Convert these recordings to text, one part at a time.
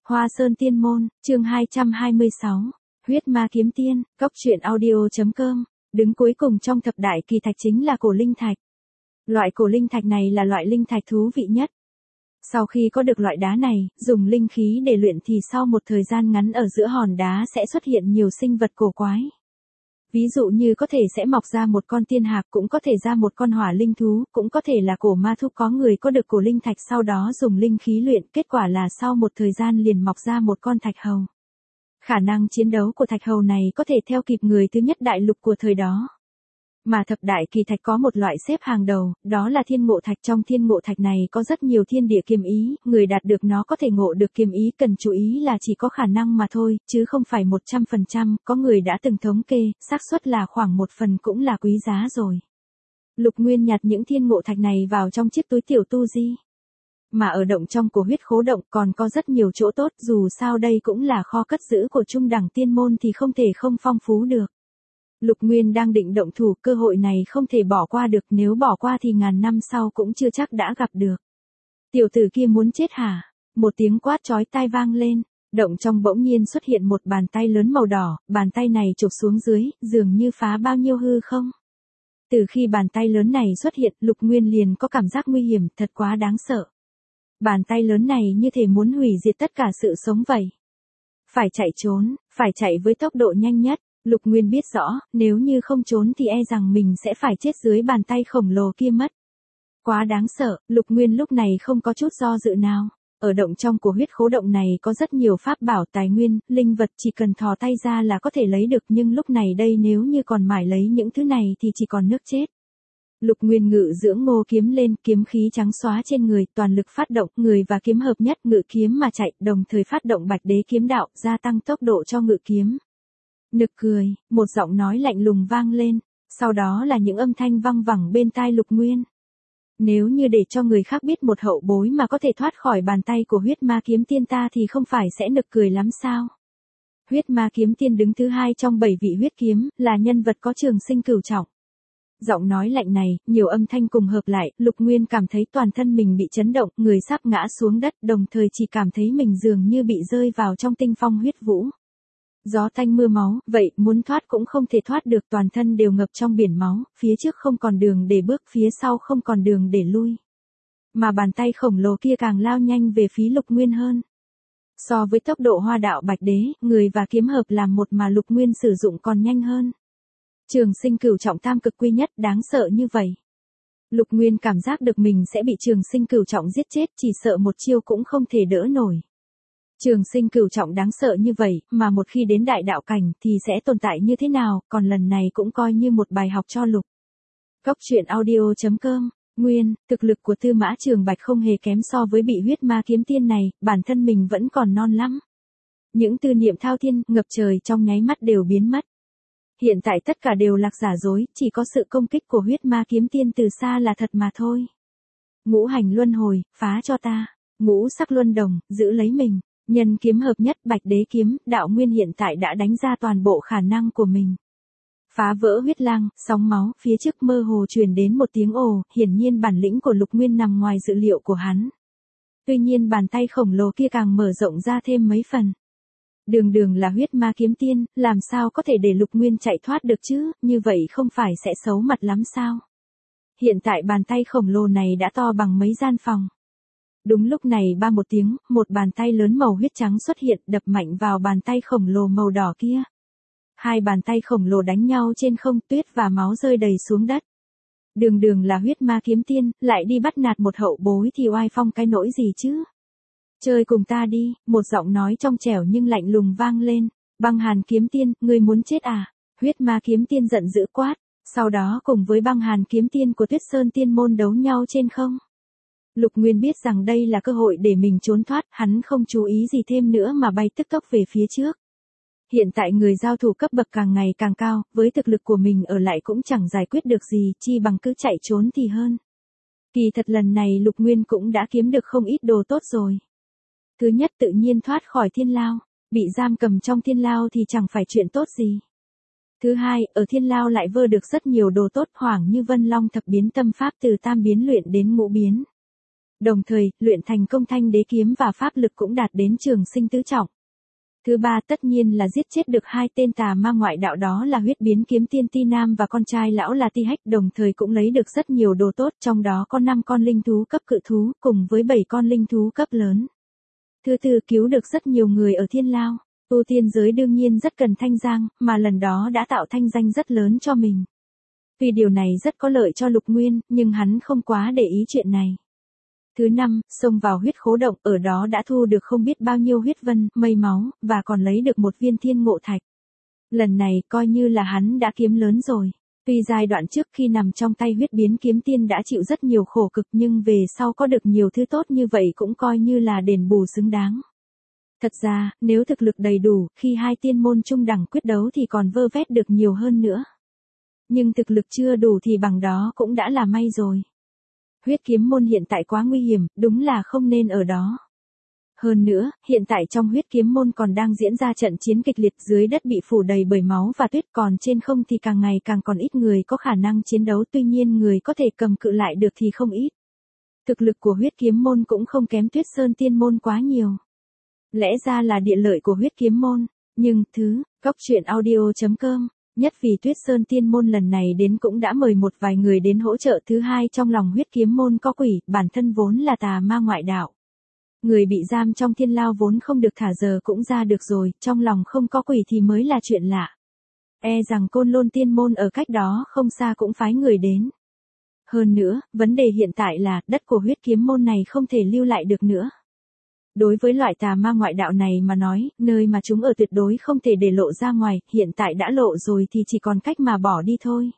Hoa Sơn Tiên Môn, chương 226, Huyết Ma Kiếm Tiên, Cốc truyện audio.com, đứng cuối cùng trong thập đại kỳ thạch chính là cổ linh thạch. Loại cổ linh thạch này là loại linh thạch thú vị nhất. Sau khi có được loại đá này, dùng linh khí để luyện thì sau một thời gian ngắn ở giữa hòn đá sẽ xuất hiện nhiều sinh vật cổ quái. Ví dụ như có thể sẽ mọc ra một con tiên hạc, cũng có thể ra một con hỏa linh thú, cũng có thể là cổ ma thú. Có người có được cổ linh thạch sau đó dùng linh khí luyện, kết quả là sau một thời gian liền mọc ra một con thạch hầu. Khả năng chiến đấu của thạch hầu này có thể theo kịp người thứ nhất đại lục của thời đó. Mà thập đại kỳ thạch có một loại xếp hàng đầu, đó là thiên ngộ thạch. Trong thiên ngộ thạch này có rất nhiều thiên địa kiếm ý, người đạt được nó có thể ngộ được kiếm ý, cần chú ý là chỉ có khả năng mà thôi, chứ không phải 100%, có người đã từng thống kê, xác suất là khoảng 1 phần cũng là quý giá rồi. Lục Nguyên nhặt những thiên ngộ thạch này vào trong chiếc túi tiểu tu di. Mà ở động trong của huyết khố động còn có rất nhiều chỗ tốt, dù sao đây cũng là kho cất giữ của trung đẳng tiên môn thì không thể không phong phú được. Lục Nguyên đang định động thủ, cơ hội này không thể bỏ qua được, nếu bỏ qua thì ngàn năm sau cũng chưa chắc đã gặp được. Tiểu tử kia muốn chết hả? Một tiếng quát chói tai vang lên, động trong bỗng nhiên xuất hiện một bàn tay lớn màu đỏ, bàn tay này chụp xuống dưới, dường như phá bao nhiêu hư không. Từ khi bàn tay lớn này xuất hiện, Lục Nguyên liền có cảm giác nguy hiểm, thật quá đáng sợ. Bàn tay lớn này như thể muốn hủy diệt tất cả sự sống vậy. Phải chạy trốn, phải chạy với tốc độ nhanh nhất. Lục Nguyên biết rõ, nếu như không trốn thì e rằng mình sẽ phải chết dưới bàn tay khổng lồ kia mất. Quá đáng sợ, Lục Nguyên lúc này không có chút do dự nào. Ở động trong của huyết khố động này có rất nhiều pháp bảo, tài nguyên, linh vật, chỉ cần thò tay ra là có thể lấy được, nhưng lúc này đây nếu như còn mải lấy những thứ này thì chỉ còn nước chết. Lục Nguyên ngự dưỡng ngô kiếm lên, kiếm khí trắng xóa trên người, toàn lực phát động, người và kiếm hợp nhất, ngự kiếm mà chạy, đồng thời phát động Bạch Đế kiếm đạo, gia tăng tốc độ cho ngự kiếm. Nực cười, một giọng nói lạnh lùng vang lên, sau đó là những âm thanh văng vẳng bên tai Lục Nguyên. Nếu như để cho người khác biết một hậu bối mà có thể thoát khỏi bàn tay của huyết ma kiếm tiên ta thì không phải sẽ nực cười lắm sao? Huyết ma kiếm tiên đứng thứ 2 trong 7 vị huyết kiếm, là nhân vật có trường sinh cửu trọng. Giọng nói lạnh này, nhiều âm thanh cùng hợp lại, Lục Nguyên cảm thấy toàn thân mình bị chấn động, người sắp ngã xuống đất, đồng thời chỉ cảm thấy mình dường như bị rơi vào trong tinh phong huyết vũ. Gió tanh mưa máu, vậy muốn thoát cũng không thể thoát được, toàn thân đều ngập trong biển máu, phía trước không còn đường để bước, phía sau không còn đường để lui. Mà bàn tay khổng lồ kia càng lao nhanh về phía Lục Nguyên hơn. So với tốc độ Hoa Đạo Bạch Đế, người và kiếm hợp làm một mà Lục Nguyên sử dụng còn nhanh hơn. Trường sinh cửu trọng tam cực quy nhất, đáng sợ như vậy. Lục Nguyên cảm giác được mình sẽ bị trường sinh cửu trọng giết chết, chỉ sợ một chiêu cũng không thể đỡ nổi. Trường sinh cửu trọng đáng sợ như vậy, mà một khi đến đại đạo cảnh thì sẽ tồn tại như thế nào, còn lần này cũng coi như một bài học cho Lục. Cốc truyện audio.com, Nguyên, thực lực của Tư Mã Trường Bạch không hề kém so với bị huyết ma kiếm tiên này, bản thân mình vẫn còn non lắm. Những tư niệm thao thiên, ngập trời trong nháy mắt đều biến mất. Hiện tại tất cả đều là giả dối, chỉ có sự công kích của huyết ma kiếm tiên từ xa là thật mà thôi. Ngũ hành luân hồi, phá cho ta. Ngũ sắc luân đồng, giữ lấy mình. Nhân kiếm hợp nhất, Bạch Đế kiếm, đạo nguyên hiện tại đã đánh ra toàn bộ khả năng của mình. Phá vỡ huyết lang, sóng máu, phía trước mơ hồ truyền đến một tiếng ồ, hiển nhiên bản lĩnh của Lục Nguyên nằm ngoài dự liệu của hắn. Tuy nhiên bàn tay khổng lồ kia càng mở rộng ra thêm mấy phần. Đường là huyết ma kiếm tiên, làm sao có thể để Lục Nguyên chạy thoát được chứ, như vậy không phải sẽ xấu mặt lắm sao? Hiện tại bàn tay khổng lồ này đã to bằng mấy gian phòng. Đúng lúc này ba một tiếng, một bàn tay lớn màu huyết trắng xuất hiện, đập mạnh vào bàn tay khổng lồ màu đỏ kia. Hai bàn tay khổng lồ đánh nhau trên không, tuyết và máu rơi đầy xuống đất. Đường là huyết ma kiếm tiên, lại đi bắt nạt một hậu bối thì oai phong cái nỗi gì chứ? Chơi cùng ta đi, một giọng nói trong trẻo nhưng lạnh lùng vang lên. Băng Hàn kiếm tiên, ngươi muốn chết à? Huyết ma kiếm tiên giận dữ quát, sau đó cùng với Băng Hàn kiếm tiên của Tuyết Sơn tiên môn đấu nhau trên không. Lục Nguyên biết rằng đây là cơ hội để mình trốn thoát, hắn không chú ý gì thêm nữa mà bay tức tốc về phía trước. Hiện tại người giao thủ cấp bậc càng ngày càng cao, với thực lực của mình ở lại cũng chẳng giải quyết được gì, chi bằng cứ chạy trốn thì hơn. Kỳ thật lần này Lục Nguyên cũng đã kiếm được không ít đồ tốt rồi. Thứ nhất, tự nhiên thoát khỏi thiên lao, bị giam cầm trong thiên lao thì chẳng phải chuyện tốt gì. Thứ hai, ở thiên lao lại vơ được rất nhiều đồ tốt, hoảng như Vân Long thập biến tâm pháp từ tam biến luyện đến ngũ biến. Đồng thời, luyện thành công thanh đế kiếm và pháp lực cũng đạt đến trường sinh tứ trọng. Thứ ba tất nhiên là giết chết được hai tên tà ma ngoại đạo, đó là huyết biến kiếm tiên Ti Nam và con trai lão là Ti Hách, đồng thời cũng lấy được rất nhiều đồ tốt, trong đó có 5 con linh thú cấp cự thú, cùng với 7 con linh thú cấp lớn. Thứ tư cứu được rất nhiều người ở thiên lao. Tu tiên giới đương nhiên rất cần thanh danh, mà lần đó đã tạo thanh danh rất lớn cho mình. Vì điều này rất có lợi cho Lục Nguyên, nhưng hắn không quá để ý chuyện này. Thứ năm, xông vào huyết khố động, ở đó đã thu được không biết bao nhiêu huyết vân, mây máu, và còn lấy được một viên thiên ngộ thạch. Lần này coi như là hắn đã kiếm lớn rồi. Tuy giai đoạn trước khi nằm trong tay huyết biến kiếm tiên đã chịu rất nhiều khổ cực, nhưng về sau có được nhiều thứ tốt như vậy cũng coi như là đền bù xứng đáng. Thật ra, nếu thực lực đầy đủ, khi hai tiên môn trung đẳng quyết đấu thì còn vơ vét được nhiều hơn nữa. Nhưng thực lực chưa đủ thì bằng đó cũng đã là may rồi. Huyết kiếm môn hiện tại quá nguy hiểm, đúng là không nên ở đó. Hơn nữa, hiện tại trong huyết kiếm môn còn đang diễn ra trận chiến kịch liệt, dưới đất bị phủ đầy bởi máu và tuyết, còn trên không thì càng ngày càng còn ít người có khả năng chiến đấu, tuy nhiên người có thể cầm cự lại được thì không ít. Thực lực của huyết kiếm môn cũng không kém Tuyết Sơn tiên môn quá nhiều. Lẽ ra là địa lợi của huyết kiếm môn, nhưng cóc.truyện.audio.com, nhất vì Tuyết Sơn tiên môn lần này đến cũng đã mời một vài người đến hỗ trợ. Thứ hai, trong lòng huyết kiếm môn có quỷ, bản thân vốn là tà ma ngoại đạo. Người bị giam trong thiên lao vốn không được thả giờ cũng ra được rồi, trong lòng không có quỷ thì mới là chuyện lạ. E rằng Côn Lôn tiên môn ở cách đó không xa cũng phái người đến. Hơn nữa, vấn đề hiện tại là đất của huyết kiếm môn này không thể lưu lại được nữa. Đối với loại tà ma ngoại đạo này mà nói, nơi mà chúng ở tuyệt đối không thể để lộ ra ngoài, hiện tại đã lộ rồi thì chỉ còn cách mà bỏ đi thôi.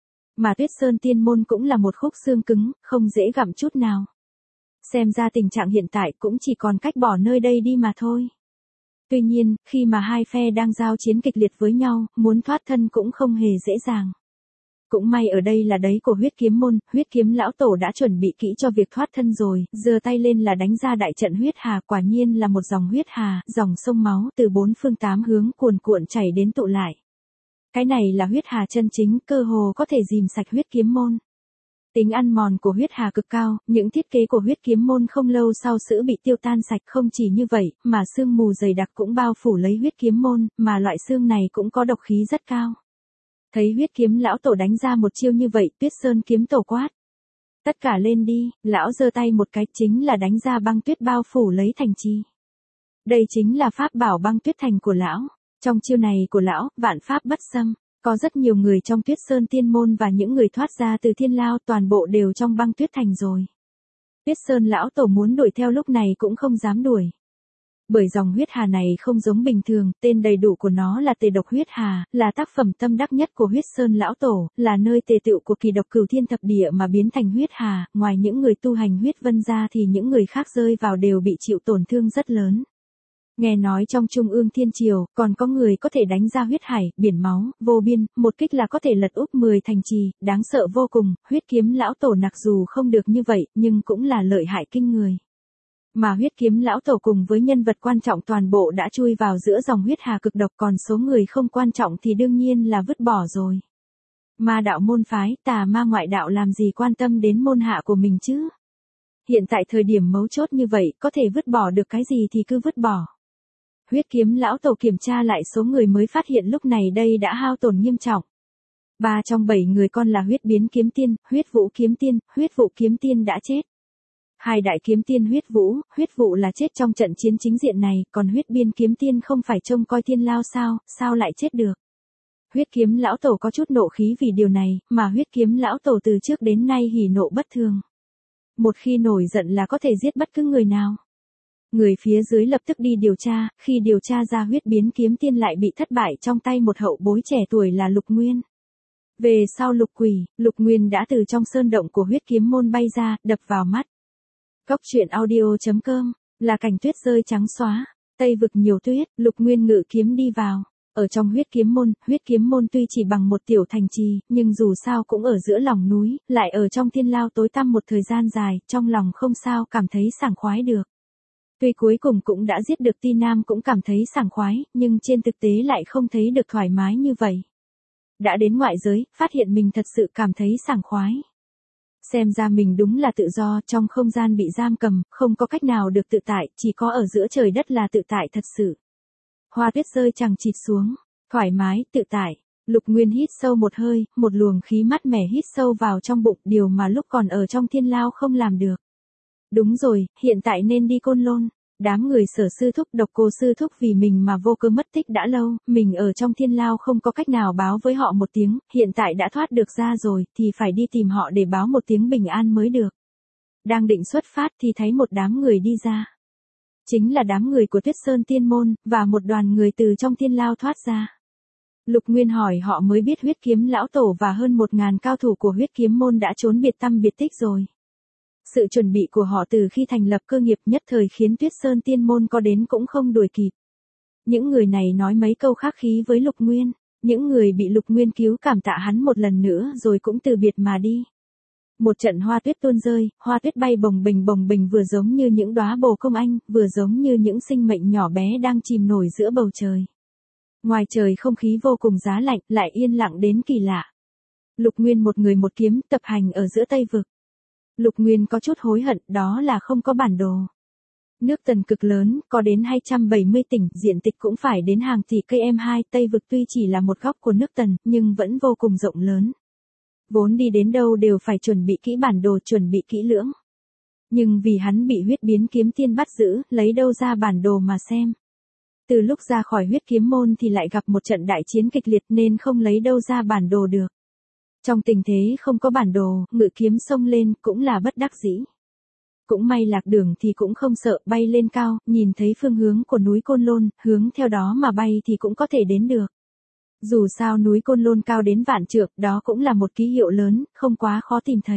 Mà Tuyết Sơn tiên môn cũng là một khúc xương cứng, không dễ gặm chút nào. Xem ra tình trạng hiện tại cũng chỉ còn cách bỏ nơi đây đi mà thôi. Tuy nhiên, khi mà hai phe đang giao chiến kịch liệt với nhau, muốn thoát thân cũng không hề dễ dàng. Cũng may ở đây là đấy của huyết kiếm môn, huyết kiếm lão tổ đã chuẩn bị kỹ cho việc thoát thân rồi, giơ tay lên là đánh ra đại trận huyết hà, quả nhiên là một dòng huyết hà, dòng sông máu từ bốn phương tám hướng cuồn cuộn chảy đến tụ lại. Cái này là huyết hà chân chính, cơ hồ có thể rìm sạch huyết kiếm môn. Tính ăn mòn của huyết hà cực cao, những thiết kế của huyết kiếm môn không lâu sau sẽ bị tiêu tan sạch. Không chỉ như vậy, mà sương mù dày đặc cũng bao phủ lấy huyết kiếm môn, mà loại sương này cũng có độc khí rất cao. Thấy huyết kiếm lão tổ đánh ra một chiêu như vậy, Tuyết Sơn kiếm tổ quát: tất cả lên đi. Lão giơ tay một cái, chính là đánh ra băng tuyết bao phủ lấy thành trì. Đây chính là pháp bảo băng tuyết thành của lão. Trong chiêu này của lão, vạn pháp bất xâm. Có rất nhiều người trong Tuyết Sơn tiên môn và những người thoát ra từ thiên lao, toàn bộ đều trong băng tuyết thành rồi. Tuyết Sơn lão tổ muốn đuổi theo lúc này cũng không dám đuổi. Bởi dòng huyết hà này không giống bình thường, tên đầy đủ của nó là Tề Độc Huyết Hà, là tác phẩm tâm đắc nhất của Huyết Sơn lão tổ, là nơi tề tựu của kỳ độc cửu thiên thập địa mà biến thành huyết hà. Ngoài những người tu hành huyết vân ra thì những người khác rơi vào đều bị chịu tổn thương rất lớn. Nghe nói trong Trung ương Thiên Triều, còn có người có thể đánh ra huyết hải, biển máu, vô biên, một kích là có thể lật úp 10 thành trì, đáng sợ vô cùng. Huyết kiếm lão tổ mặc dù không được như vậy, nhưng cũng là lợi hại kinh người. Mà huyết kiếm lão tổ cùng với nhân vật quan trọng toàn bộ đã chui vào giữa dòng huyết hà cực độc, còn số người không quan trọng thì đương nhiên là vứt bỏ rồi. Ma đạo môn phái, tà ma ngoại đạo làm gì quan tâm đến môn hạ của mình chứ? Hiện tại thời điểm mấu chốt như vậy, có thể vứt bỏ được cái gì thì cứ vứt bỏ. Huyết kiếm lão tổ kiểm tra lại số người mới phát hiện lúc này đây đã hao tổn nghiêm trọng. 3 trong 7 người con là huyết biến kiếm tiên, huyết vũ kiếm tiên đã chết. 2 đại kiếm tiên huyết vụ là chết trong trận chiến chính diện này, còn huyết biên kiếm tiên không phải trông coi thiên lao sao lại chết được. Huyết kiếm lão tổ có chút nộ khí vì điều này, mà huyết kiếm lão tổ từ trước đến nay hỉ nộ bất thường. Một khi nổi giận là có thể giết bất cứ người nào. Người phía dưới lập tức đi điều tra, khi điều tra ra huyết biến kiếm tiên lại bị thất bại trong tay một hậu bối trẻ tuổi là Lục Nguyên. Về sau Lục Nguyên đã từ trong sơn động của huyết kiếm môn bay ra, đập vào mắt. Cóc.truyện.audio.com, là cảnh tuyết rơi trắng xóa, tây vực nhiều tuyết, Lục Nguyên ngự kiếm đi vào. Ở trong huyết kiếm môn tuy chỉ bằng một tiểu thành trì, nhưng dù sao cũng ở giữa lòng núi, lại ở trong thiên lao tối tăm một thời gian dài, trong lòng không sao cảm thấy sảng khoái được. Tuy cuối cùng cũng đã giết được Ti Nam cũng cảm thấy sảng khoái, nhưng trên thực tế lại không thấy được thoải mái như vậy. Đã đến ngoại giới, phát hiện mình thật sự cảm thấy sảng khoái. Xem ra mình đúng là tự do, trong không gian bị giam cầm, không có cách nào được tự tại, chỉ có ở giữa trời đất là tự tại thật sự. Hoa tuyết rơi chằng chịt xuống, thoải mái, tự tại. Lục Nguyên hít sâu một hơi, một luồng khí mát mẻ hít sâu vào trong bụng, điều mà lúc còn ở trong thiên lao không làm được. Đúng rồi, hiện tại nên đi Côn Lôn. Đám người Sở sư thúc, Độc Cô sư thúc vì mình mà vô cơ mất tích đã lâu, mình ở trong thiên lao không có cách nào báo với họ một tiếng, hiện tại đã thoát được ra rồi, thì phải đi tìm họ để báo một tiếng bình an mới được. Đang định xuất phát thì thấy một đám người đi ra. Chính là đám người của Tuyết Sơn Tiên Môn, và một đoàn người từ trong thiên lao thoát ra. Lục Nguyên hỏi họ mới biết Huyết Kiếm lão tổ và hơn 1000 cao thủ của Huyết Kiếm môn đã trốn biệt tăm biệt tích rồi. Sự chuẩn bị của họ từ khi thành lập cơ nghiệp nhất thời khiến Tuyết Sơn Tiên Môn có đến cũng không đuổi kịp. Những người này nói mấy câu khắc khí với Lục Nguyên, những người bị Lục Nguyên cứu cảm tạ hắn một lần nữa rồi cũng từ biệt mà đi. Một trận hoa tuyết tuôn rơi, hoa tuyết bay bồng bềnh vừa giống như những đóa bồ công anh, vừa giống như những sinh mệnh nhỏ bé đang chìm nổi giữa bầu trời. Ngoài trời không khí vô cùng giá lạnh, lại yên lặng đến kỳ lạ. Lục Nguyên một người một kiếm tập hành ở giữa Tây Vực. Lục Nguyên có chút hối hận, đó là không có bản đồ. Nước Tần cực lớn, có đến 270 tỉnh, diện tích cũng phải đến hàng tỷ cây m2, Tây Vực tuy chỉ là một góc của nước Tần, nhưng vẫn vô cùng rộng lớn. Vốn đi đến đâu đều phải chuẩn bị kỹ bản đồ, chuẩn bị kỹ lưỡng. Nhưng vì hắn bị Huyết Biến Kiếm Tiên bắt giữ, lấy đâu ra bản đồ mà xem. Từ lúc ra khỏi Huyết Kiếm môn thì lại gặp một trận đại chiến kịch liệt nên không lấy đâu ra bản đồ được. Trong tình thế không có bản đồ, ngự kiếm xông lên cũng là bất đắc dĩ. Cũng may lạc đường thì cũng không sợ, bay lên cao, nhìn thấy phương hướng của núi Côn Lôn, hướng theo đó mà bay thì cũng có thể đến được. Dù sao núi Côn Lôn cao đến vạn trượng, đó cũng là một ký hiệu lớn, không quá khó tìm thấy.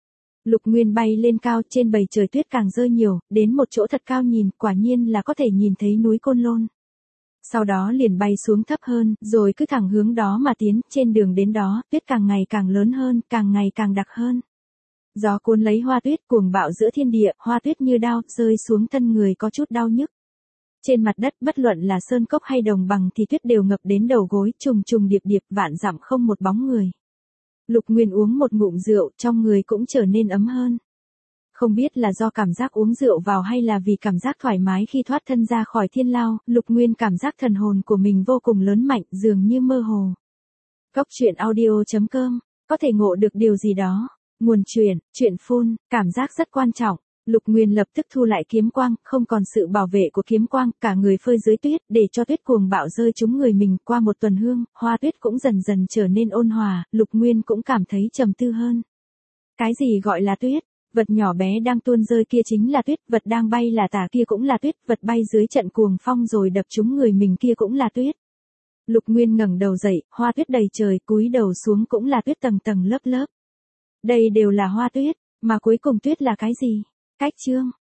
Lục Nguyên bay lên cao, trên bầy trời tuyết càng rơi nhiều, đến một chỗ thật cao nhìn, quả nhiên là có thể nhìn thấy núi Côn Lôn. Sau đó liền bay xuống thấp hơn, rồi cứ thẳng hướng đó mà tiến, trên đường đến đó, tuyết càng ngày càng lớn hơn, càng ngày càng đặc hơn. Gió cuốn lấy hoa tuyết cuồng bạo giữa thiên địa, hoa tuyết như đao, rơi xuống thân người có chút đau nhức. Trên mặt đất bất luận là sơn cốc hay đồng bằng thì tuyết đều ngập đến đầu gối, trùng trùng điệp điệp, vạn dặm không một bóng người. Lục Nguyên uống một ngụm rượu, trong người cũng trở nên ấm hơn. Không biết là do cảm giác uống rượu vào hay là vì cảm giác thoải mái khi thoát thân ra khỏi thiên lao, Lục Nguyên cảm giác thần hồn của mình vô cùng lớn mạnh, dường như mơ hồ. Cốc truyện audio.com, có thể ngộ được điều gì đó. Nguồn truyện phun, cảm giác rất quan trọng. Lục Nguyên lập tức thu lại kiếm quang, không còn sự bảo vệ của kiếm quang, cả người phơi dưới tuyết, để cho tuyết cuồng bạo rơi trúng người mình. Qua một tuần hương, hoa tuyết cũng dần dần trở nên ôn hòa, Lục Nguyên cũng cảm thấy trầm tư hơn. Cái gì gọi là tuyết? Vật nhỏ bé đang tuôn rơi kia chính là tuyết, vật đang bay là tả kia cũng là tuyết, vật bay dưới trận cuồng phong rồi đập trúng người mình kia cũng là tuyết. Lục Nguyên ngẩng đầu dậy, hoa tuyết đầy trời, cúi đầu xuống cũng là tuyết tầng tầng lớp lớp. Đây đều là hoa tuyết, mà cuối cùng tuyết là cái gì? Cách chương